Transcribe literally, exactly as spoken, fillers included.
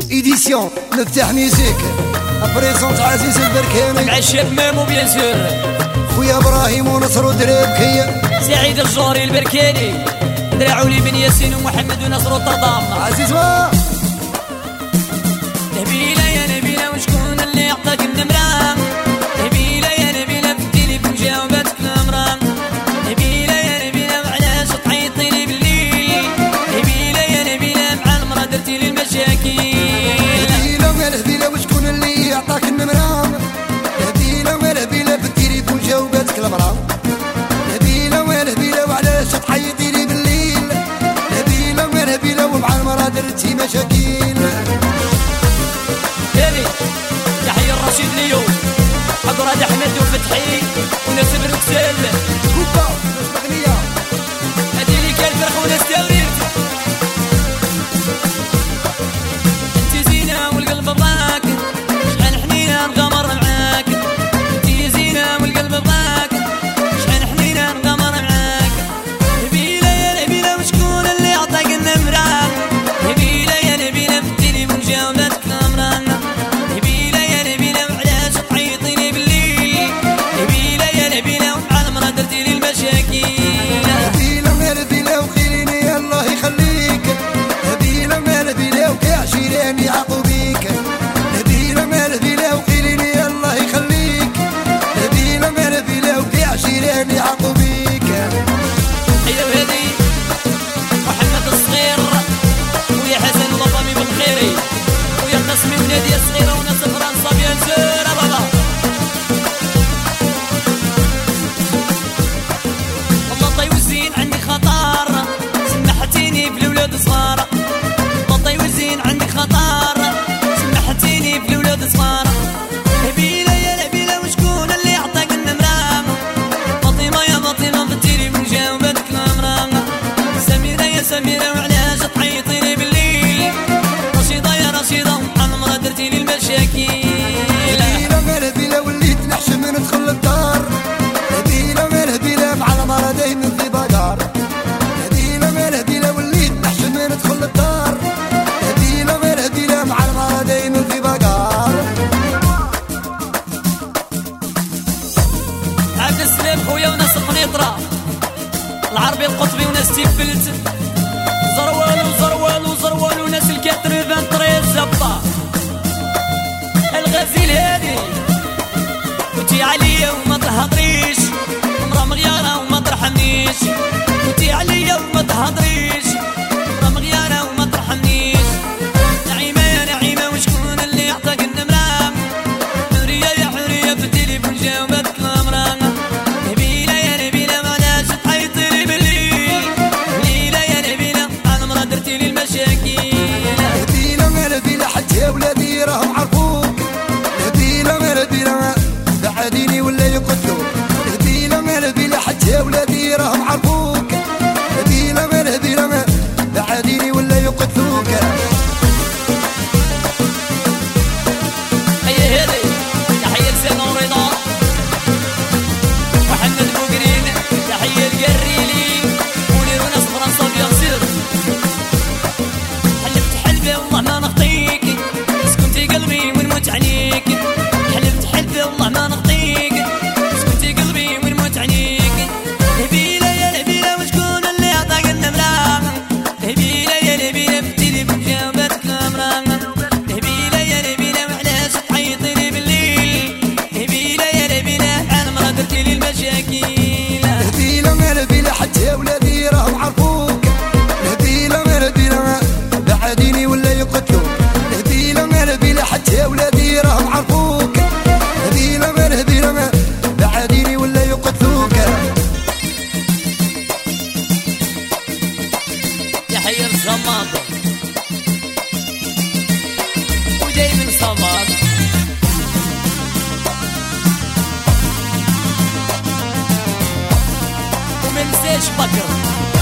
إيديسيون مفتاح ميوزيك بريزونت عزيز البركاني مع الشيف ميمو بيان سور خويا ابراهيم ونصر ودريبكي سعيد الجوري البركاني دراعولي بن ياسين ومحمد ونصر التضام عزيز ما نبيله يا نبيله وشكون اللي عطاك النمره نبيله يا نبيله في التليفون جاوبتك الامراه نبيله يا نبيله وعلاش تعيطي لي بالليل نبيله يا نبيله مع المرا درتي لي المشاكل نبيله يا نبيله وشكون اللي عطاك النمره نبيله يا نبيله في التليفون جاوبتك المراه نبيله يا نبيله وعلاش تعيطي لي بالليل نبيله يا نبيله ومع المرا درتي مشاكل يحيى الرشيد ليو حضرات احمد وفتحي وناس بروكسل كوبا ناس مغنيه هادي لي كان فرخ وناس تاورير انت زينه والقلب بضاك شحال حنينه نغامر معاك انت زينه والقلب بضاك شحال حنينه نغامر معاك نبيله يا نبيله وشكون اللي عطاك النمره نبيله يا نبيله في التليفون جاوبتك الامراه نبيله يا نبيله وعلاش تعيطيني بالليل نبيله يا نبيله ومع المرا درتي لي المشاكل نبيله يا نبيله وخيريني الله يخليك نبيله يا نبيله وكاع جيراني عطوا بيك نبيله يا نبيله وخيريني الله يخليك نبيله يا نبيله وكاع جيراني عطوا بيك ايوا هادي محمد الصغير ويا حسن وضمي بالخيري ويا قسمي وناديه الصغيره وناس فرنسا بيان سور بابا والله طي وزين عندي خطر سمحتيني في الولاد صغار والله طي وزين عندي خطر سمحتيني في الولاد صغار نبيله يا نبيله وشكون اللي عطاك النمره فاطمه يا فاطمه في التليفون جاوبتك الامراه سميره يا سميره وعلاش تعيطيني بالليل رشيده يا رشيده ومع المرا درتي لي المشاكل نبيله يا نبيله وليت نحشم ندخل للدار نبيله يا نبيله مع المرا دايما في بقار نبيله يا نبيله وليت نحشم ندخل للدار نبيله يا نبيله مع المرا دايما في بقار عبد السلام خويا وناس القنيطره العربي القطبي وناس تيفلت زروال وزروال وزروال وناس الكاتريفان طريق زبطه الغزيل هادي وتي عليا وما تهضريش مرا مغياره وما ترحمنيش وتي عليا وما تهضريش مرا مغياره وما ترحمنيش نعيمه يا نعيمه وشكون اللي عطاك النمره حريه يا حريه في التليفون جاوبتك الامراه نبيله يا نبيله وعلاش تعيطي لي بالليل نبيله يا نبيله انا مرا درتي لي المشاكل نبيله يا نبيله حتى ولادي راهم عرفوك نبيله يا نبيله بعديني ولا يقتلوك نبيله يا نبيله حتى ولادي راهم عرفوك نبيله يا نبيله بعديني ولا يقتلوك هيا هادي تحية لسان ورضا محمد بوقرين تحية القريلي ونير وناس فرنسا بيان سور حلفت حلفي والله ما نخطيك سكنتي قلبي ونموت عليك حلفت حلفي والله ما نخطيك سكنتي قلبي ونموت عليك نبيله يا نبيله وشكون اللي عطاك النمره نبيله يا نبيله في التليفون جاوبتك الامراه نبيله يا نبيله وعلاش تعيطيني بالليل نبيله يا نبيله انا مرا درتي لي المشاكل نبيله يا نبيله حتى ولادي راهم عرفوك نبيله يا نبيله بعديني ولا يقتلوك نبيله يا نبيله حتى ولادي راهم عرفوك نبيله يا نبيله بعديني ولا يقتلوك يحيى الصماد ودايما صماد ومنساش بكر